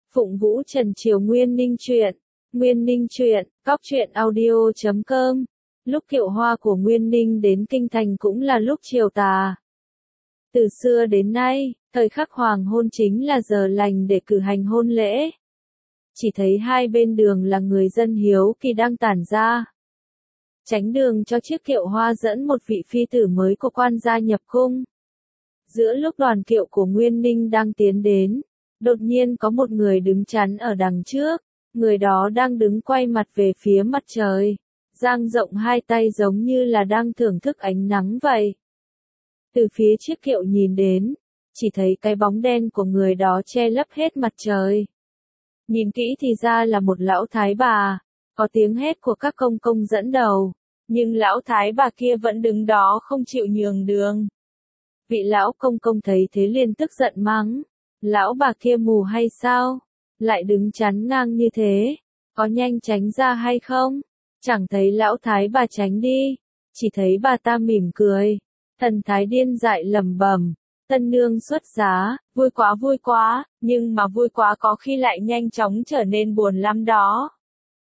Phụng Vũ Trần Triều Nguyên Ninh truyện. Nguyên Ninh truyện, cóc truyện audio.com. Lúc Kiệu Hoa của Nguyên Ninh đến kinh thành cũng là lúc chiều tà. Từ xưa đến nay, thời khắc hoàng hôn chính là giờ lành để cử hành hôn lễ. Chỉ thấy hai bên đường là người dân hiếu kỳ đang tản ra. Tránh đường cho chiếc kiệu hoa dẫn một vị phi tử mới của quan gia nhập cung. Giữa lúc đoàn kiệu của Nguyên Ninh đang tiến đến, đột nhiên có một người đứng chắn ở đằng trước, người đó đang đứng quay mặt về phía mặt trời, dang rộng hai tay giống như là đang thưởng thức ánh nắng vậy. Từ phía chiếc kiệu nhìn đến, chỉ thấy cái bóng đen của người đó che lấp hết mặt trời. Nhìn kỹ thì ra là một lão thái bà, có tiếng hét của các công công dẫn đầu, nhưng lão thái bà kia vẫn đứng đó không chịu nhường đường. Vị lão công công thấy thế liền tức giận mắng, lão bà kia mù hay sao? Lại đứng chắn ngang như thế, có nhanh tránh ra hay không? Chẳng thấy lão thái bà tránh đi, chỉ thấy bà ta mỉm cười, thần thái điên dại lẩm bẩm, tân nương xuất giá, vui quá, nhưng mà vui quá có khi lại nhanh chóng trở nên buồn lắm đó.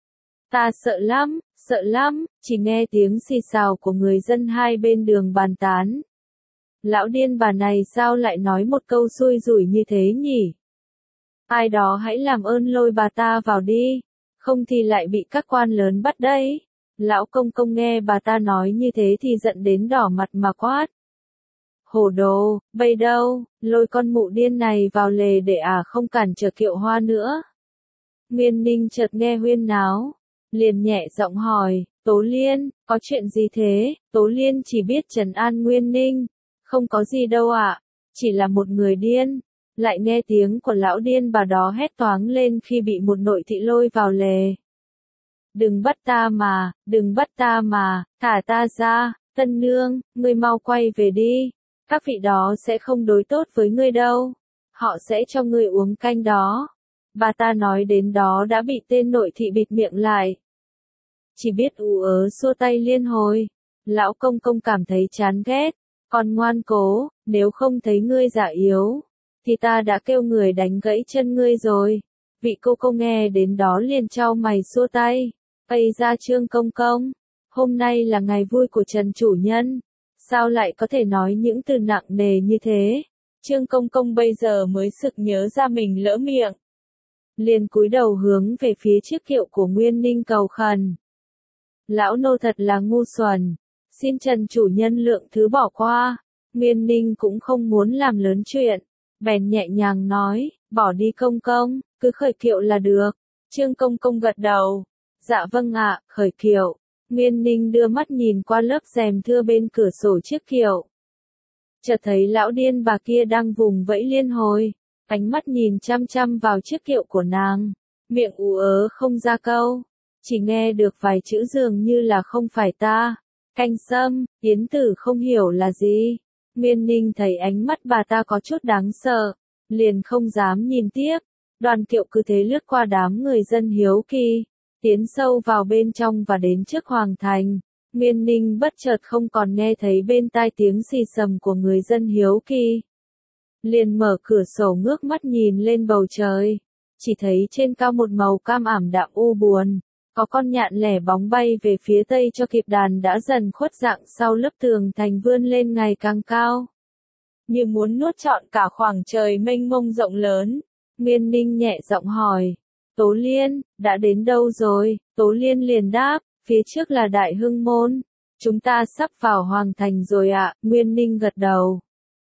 Ta sợ lắm, chỉ nghe tiếng xì xào của người dân hai bên đường bàn tán. Lão điên bà này sao lại nói một câu xui rủi như thế nhỉ? Ai đó hãy làm ơn lôi bà ta vào đi, không thì lại bị các quan lớn bắt đấy. Lão công công nghe bà ta nói như thế thì giận đến đỏ mặt mà quát. Hồ đồ, bây đâu, lôi con mụ điên này vào lề để không cản trở kiệu hoa nữa. Nguyên Ninh chợt nghe huyên náo, liền nhẹ giọng hỏi, Tố Liên, có chuyện gì thế? Tố Liên chỉ biết trấn an Nguyên Ninh, không có gì đâu ạ, chỉ là một người điên. Lại nghe tiếng của lão điên bà đó hét toáng lên khi bị một nội thị lôi vào lề. Đừng bắt ta mà, thả ta ra, tân nương, ngươi mau quay về đi, các vị đó sẽ không đối tốt với ngươi đâu, họ sẽ cho ngươi uống canh đó. Bà ta nói đến đó đã bị tên nội thị bịt miệng lại. Chỉ biết ú ớ xua tay liên hồi, lão công công cảm thấy chán ghét, còn ngoan cố, nếu không thấy ngươi giả yếu, thì ta đã kêu người đánh gãy chân ngươi rồi. Vị cô nghe đến đó liền chau mày xua tay, ây ra Trương công công, hôm nay là ngày vui của Trần chủ nhân, sao lại có thể nói những từ nặng nề như thế? Trương công công bây giờ mới sực nhớ ra mình lỡ miệng, liền cúi đầu hướng về phía chiếc kiệu của Nguyên Ninh cầu khẩn. Lão nô thật là ngu xuẩn, xin Trần chủ nhân lượng thứ bỏ qua. Nguyên Ninh cũng không muốn làm lớn chuyện, bèn nhẹ nhàng nói, bỏ đi công công, cứ khởi kiệu là được. Trương công công gật đầu, dạ vâng ạ, khởi kiệu. Nguyên Ninh đưa mắt nhìn qua lớp rèm thưa bên cửa sổ chiếc kiệu. Chợt thấy lão điên bà kia đang vùng vẫy liên hồi, ánh mắt nhìn chăm chăm vào chiếc kiệu của nàng, miệng ú ớ không ra câu, chỉ nghe được vài chữ dường như là không phải ta, canh sâm, Yến tử không hiểu là gì. Nguyên Ninh thấy ánh mắt bà ta có chút đáng sợ, liền không dám nhìn tiếp. Đoàn kiệu cứ thế lướt qua đám người dân hiếu kỳ, tiến sâu vào bên trong và đến trước hoàng thành. Nguyên Ninh bất chợt không còn nghe thấy bên tai tiếng xì xầm của người dân hiếu kỳ. Liền mở cửa sổ ngước mắt nhìn lên bầu trời, chỉ thấy trên cao một màu cam ảm đạm u buồn, có con nhạn lẻ bóng bay về phía tây cho kịp đàn đã dần khuất dạng sau lớp tường thành vươn lên ngày càng cao, như muốn nuốt trọn cả khoảng trời mênh mông rộng lớn. Nguyên Ninh nhẹ giọng hỏi, Tố Liên, đã đến đâu rồi? Tố Liên liền đáp, phía trước là Đại Hưng Môn, chúng ta sắp vào hoàng thành rồi ạ. Nguyên Ninh gật đầu.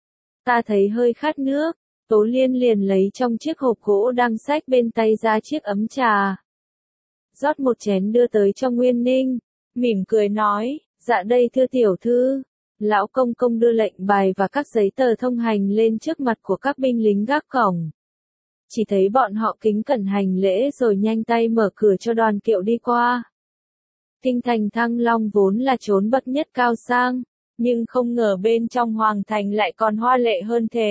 Ta thấy hơi khát nước. Tố Liên liền lấy trong chiếc hộp gỗ đang xách bên tay ra chiếc ấm trà, rót một chén đưa tới cho Nguyên Ninh, mỉm cười nói, dạ đây thưa tiểu thư. Lão công công đưa lệnh bài và các giấy tờ thông hành lên trước mặt của các binh lính gác cổng. Chỉ thấy bọn họ kính cẩn hành lễ rồi nhanh tay mở cửa cho đoàn kiệu đi qua. Kinh thành Thăng Long vốn là chốn bậc nhất cao sang, nhưng không ngờ bên trong hoàng thành lại còn hoa lệ hơn thế.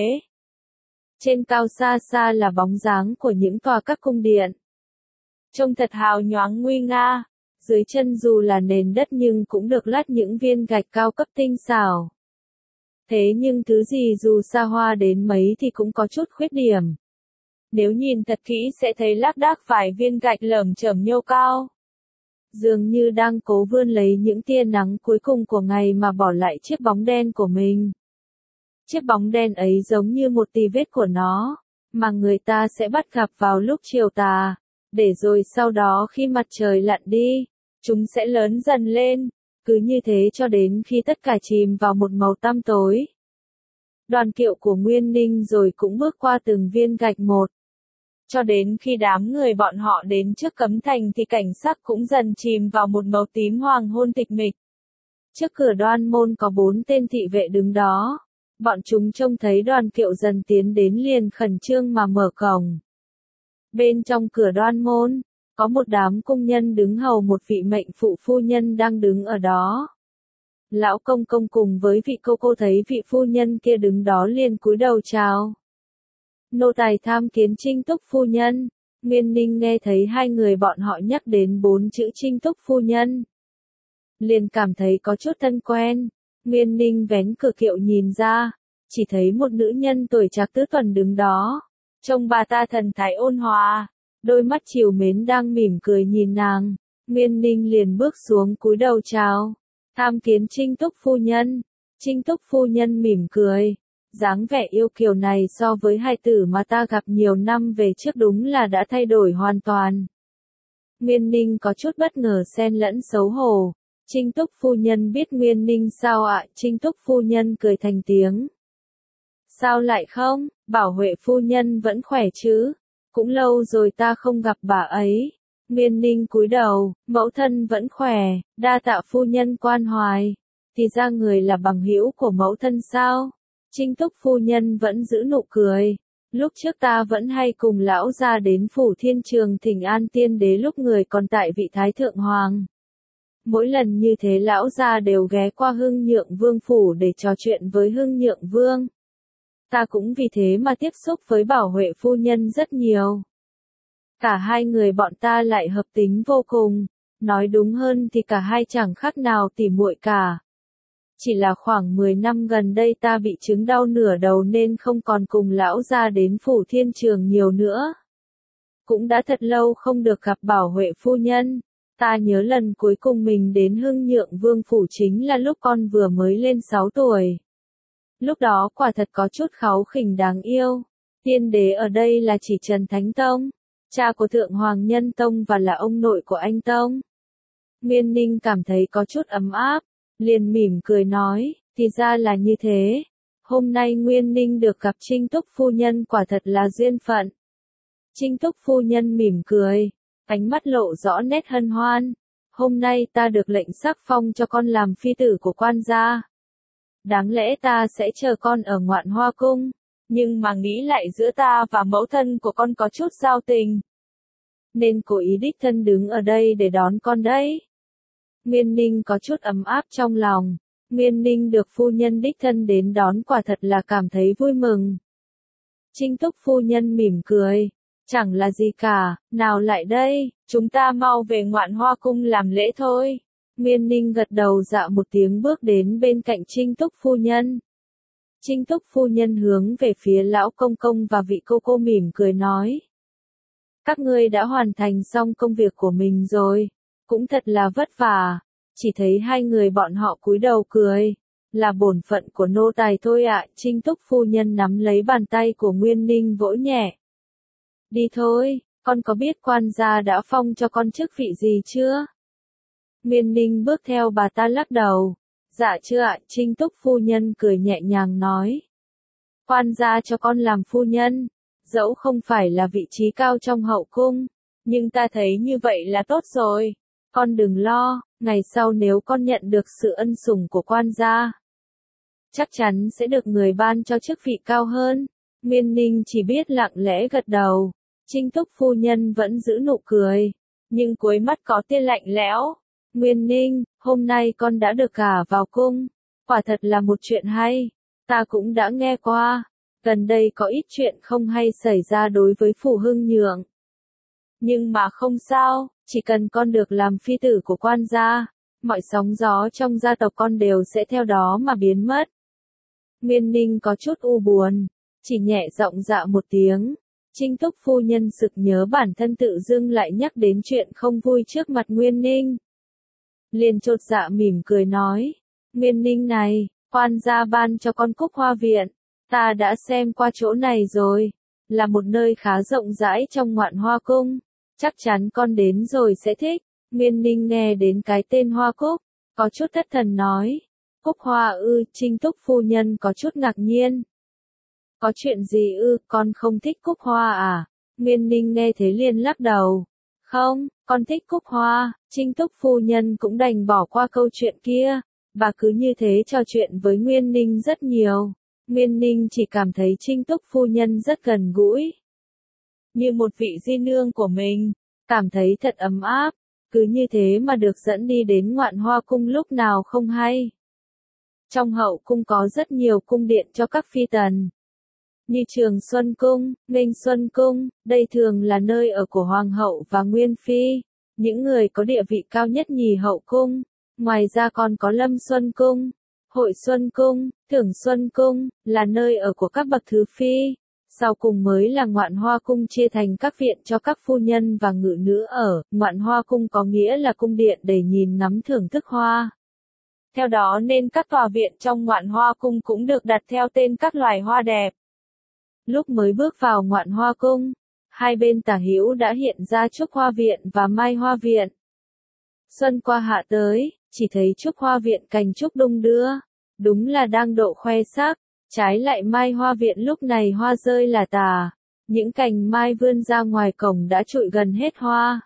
Trên cao xa xa là bóng dáng của những tòa các cung điện, trông thật hào nhoáng nguy nga. Dưới chân dù là nền đất nhưng cũng được lát những viên gạch cao cấp tinh xảo. Thế nhưng thứ gì dù xa hoa đến mấy thì cũng có chút khuyết điểm. Nếu nhìn thật kỹ sẽ thấy lác đác vài viên gạch lởm chởm nhô cao. Dường như đang cố vươn lấy những tia nắng cuối cùng của ngày mà bỏ lại chiếc bóng đen của mình. Chiếc bóng đen ấy giống như một tì vết của nó, mà người ta sẽ bắt gặp vào lúc chiều tà, để rồi sau đó khi mặt trời lặn đi, chúng sẽ lớn dần lên, cứ như thế cho đến khi tất cả chìm vào một màu tăm tối. Đoàn kiệu của Nguyên Ninh rồi cũng bước qua từng viên gạch một. Cho đến khi đám người bọn họ đến trước cấm thành thì cảnh sắc cũng dần chìm vào một màu tím hoàng hôn tịch mịch. Trước cửa đoan môn có 4 tên thị vệ đứng đó. Bọn chúng trông thấy đoàn kiệu dần tiến đến liền khẩn trương mà mở cổng. Bên trong cửa đoan môn, có một đám cung nhân đứng hầu một vị mệnh phụ phu nhân đang đứng ở đó. Lão công công cùng với vị cô thấy vị phu nhân kia đứng đó liền cúi đầu chào. Nô tài tham kiến Trinh Túc phu nhân. Nguyên Ninh nghe thấy hai người bọn họ nhắc đến 4 chữ Trinh Túc phu nhân. Liền cảm thấy có chút thân quen. Nguyên Ninh vén cửa kiệu nhìn ra, chỉ thấy một nữ nhân tuổi trạc tứ tuần đứng đó. Trông bà ta thần thái ôn hòa, đôi mắt trìu mến đang mỉm cười nhìn nàng. Nguyên Ninh liền bước xuống cúi đầu chào. Tham kiến Trinh Túc phu nhân. Trinh Túc phu nhân mỉm cười. Dáng vẻ yêu kiều này so với hài tử mà ta gặp nhiều năm về trước đúng là đã thay đổi hoàn toàn. Nguyên Ninh có chút bất ngờ xen lẫn xấu hổ. Trinh Túc phu nhân biết Nguyên Ninh sao ạ? Trinh Túc phu nhân cười thành tiếng. Sao lại không? Bảo Huệ phu nhân vẫn khỏe chứ? Cũng lâu rồi ta không gặp bà ấy. Nguyên Ninh cúi đầu, mẫu thân vẫn khỏe, đa tạ phu nhân quan hoài. Thì ra người là bằng hữu của mẫu thân sao? Trinh Túc phu nhân vẫn giữ nụ cười. Lúc trước ta vẫn hay cùng lão gia đến phủ Thiên Trường thỉnh an tiên đế lúc người còn tại vị Thái Thượng Hoàng. Mỗi lần như thế lão gia đều ghé qua Hưng Nhượng Vương phủ để trò chuyện với Hưng Nhượng Vương. Ta cũng vì thế mà tiếp xúc với Bảo Huệ phu nhân rất nhiều. Cả hai người bọn ta lại hợp tính vô cùng, nói đúng hơn thì cả hai chẳng khác nào tỉ muội cả. Chỉ là khoảng 10 năm gần đây ta bị chứng đau nửa đầu nên không còn cùng lão gia đến phủ Thiên Trường nhiều nữa. Cũng đã thật lâu không được gặp Bảo Huệ phu nhân. Ta nhớ lần cuối cùng mình đến Hưng Nhượng Vương phủ chính là lúc con vừa mới lên 6 tuổi. Lúc đó quả thật có chút kháu khỉnh đáng yêu. Tiên đế ở đây là chỉ Trần Thánh Tông, cha của Thượng Hoàng Nhân Tông và là ông nội của anh Tông. Nguyên Ninh cảm thấy có chút ấm áp, liền mỉm cười nói, thì ra là như thế. Hôm nay Nguyên Ninh được gặp Trinh Túc phu nhân quả thật là duyên phận. Trinh Túc phu nhân mỉm cười, ánh mắt lộ rõ nét hân hoan. Hôm nay ta được lệnh sắc phong cho con làm phi tử của quan gia. Đáng lẽ ta sẽ chờ con ở Ngoạn Hoa Cung, nhưng mà nghĩ lại giữa ta và mẫu thân của con có chút giao tình, nên cố ý đích thân đứng ở đây để đón con đấy. Nguyên Ninh có chút ấm áp trong lòng. Nguyên Ninh được phu nhân đích thân đến đón quả thật là cảm thấy vui mừng. Trinh Túc phu nhân mỉm cười. Chẳng là gì cả, nào lại đây, chúng ta mau về Ngoạn Hoa Cung làm lễ thôi. Nguyên Ninh gật đầu dạ một tiếng bước đến bên cạnh Trinh Túc phu nhân. Trinh Túc phu nhân hướng về phía lão công công và vị cô mỉm cười nói. Các ngươi đã hoàn thành xong công việc của mình rồi, cũng thật là vất vả. Chỉ thấy hai người bọn họ cúi đầu cười. Là bổn phận của nô tài thôi ạ. Trinh Túc phu nhân nắm lấy bàn tay của Nguyên Ninh vỗ nhẹ. Đi thôi, con có biết quan gia đã phong cho con chức vị gì chưa? Nguyên Ninh bước theo bà ta lắc đầu. Dạ chưa ạ. Trinh Túc phu nhân cười nhẹ nhàng nói. Quan gia cho con làm phu nhân, dẫu không phải là vị trí cao trong hậu cung, nhưng ta thấy như vậy là tốt rồi. Con đừng lo, ngày sau nếu con nhận được sự ân sủng của quan gia, chắc chắn sẽ được người ban cho chức vị cao hơn. Nguyên Ninh chỉ biết lặng lẽ gật đầu. Trinh Túc phu nhân vẫn giữ nụ cười, nhưng cuối mắt có tia lạnh lẽo. Nguyên Ninh, hôm nay con đã được gả vào cung, quả thật là một chuyện hay. Ta cũng đã nghe qua, gần đây có ít chuyện không hay xảy ra đối với phủ Hưng Nhượng. Nhưng mà không sao, chỉ cần con được làm phi tử của quan gia, mọi sóng gió trong gia tộc con đều sẽ theo đó mà biến mất. Nguyên Ninh có chút u buồn, chỉ nhẹ giọng dạ một tiếng. Trinh Túc phu nhân sực nhớ bản thân tự dưng lại nhắc đến chuyện không vui trước mặt Nguyên Ninh. Liền chột dạ mỉm cười nói, Nguyên Ninh này, quan gia ban cho con Cúc Hoa Viện, ta đã xem qua chỗ này rồi, là một nơi khá rộng rãi trong Ngoạn Hoa Cung, chắc chắn con đến rồi sẽ thích. Nguyên Ninh nghe đến cái tên Hoa Cúc, có chút thất thần nói, Cúc Hoa ư? Trinh Túc phu nhân có chút ngạc nhiên. Có chuyện gì ư, con không thích Cúc Hoa à? Nguyên Ninh nghe thế liền lắc đầu. Không, con thích Cúc Hoa. Trinh Túc phu nhân cũng đành bỏ qua câu chuyện kia. Bà cứ như thế trò chuyện với Nguyên Ninh rất nhiều. Nguyên Ninh chỉ cảm thấy Trinh Túc phu nhân rất gần gũi. Như một vị di nương của mình. Cảm thấy thật ấm áp. Cứ như thế mà được dẫn đi đến Ngoạn Hoa Cung lúc nào không hay. Trong hậu cung có rất nhiều cung điện cho các phi tần. Như Trường Xuân Cung, Nghênh Xuân Cung, đây thường là nơi ở của Hoàng hậu và Nguyên Phi, những người có địa vị cao nhất nhì hậu cung. Ngoài ra còn có Lâm Xuân Cung, Hội Xuân Cung, Thưởng Xuân Cung, là nơi ở của các bậc thứ phi. Sau cùng mới là Ngoạn Hoa Cung chia thành các viện cho các phu nhân và ngự nữ ở. Ngoạn Hoa Cung có nghĩa là cung điện để nhìn ngắm thưởng thức hoa. Theo đó nên các tòa viện trong Ngoạn Hoa Cung cũng được đặt theo tên các loài hoa đẹp. Lúc mới bước vào Ngoạn Hoa Cung, hai bên tả hữu đã hiện ra Trúc Hoa Viện và Mai Hoa Viện. Xuân qua hạ tới, chỉ thấy Trúc Hoa Viện cành trúc đung đưa, đúng là đang độ khoe sắc. Trái lại Mai Hoa Viện lúc này hoa rơi là tả, những cành mai vươn ra ngoài cổng đã trụi gần hết hoa.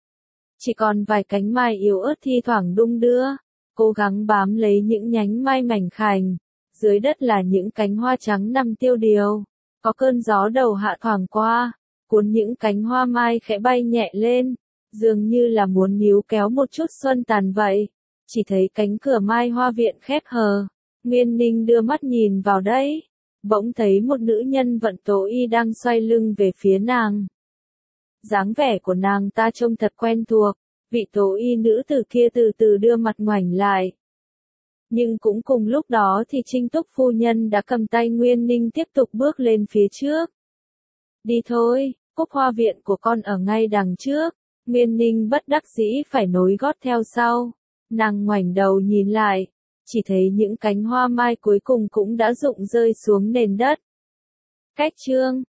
Chỉ còn vài cánh mai yếu ớt thi thoảng đung đưa, cố gắng bám lấy những nhánh mai mảnh khảnh. Dưới đất là những cánh hoa trắng nằm tiêu điều. Có cơn gió đầu hạ thoảng qua, cuốn những cánh hoa mai khẽ bay nhẹ lên, dường như là muốn níu kéo một chút xuân tàn vậy. Chỉ thấy cánh cửa Mai Hoa Viện khép hờ. Nguyên Ninh đưa mắt nhìn vào đấy, bỗng thấy một nữ nhân vận tố y đang xoay lưng về phía nàng. Dáng vẻ của nàng ta trông thật quen thuộc, vị tố y nữ tử kia từ từ đưa mặt ngoảnh lại. Nhưng cũng cùng lúc đó thì Trinh Túc phu nhân đã cầm tay Nguyên Ninh tiếp tục bước lên phía trước. Đi thôi, Cúc Hoa Viện của con ở ngay đằng trước. Nguyên Ninh bất đắc dĩ phải nối gót theo sau. Nàng ngoảnh đầu nhìn lại, chỉ thấy những cánh hoa mai cuối cùng cũng đã rụng rơi xuống nền đất. Cách chương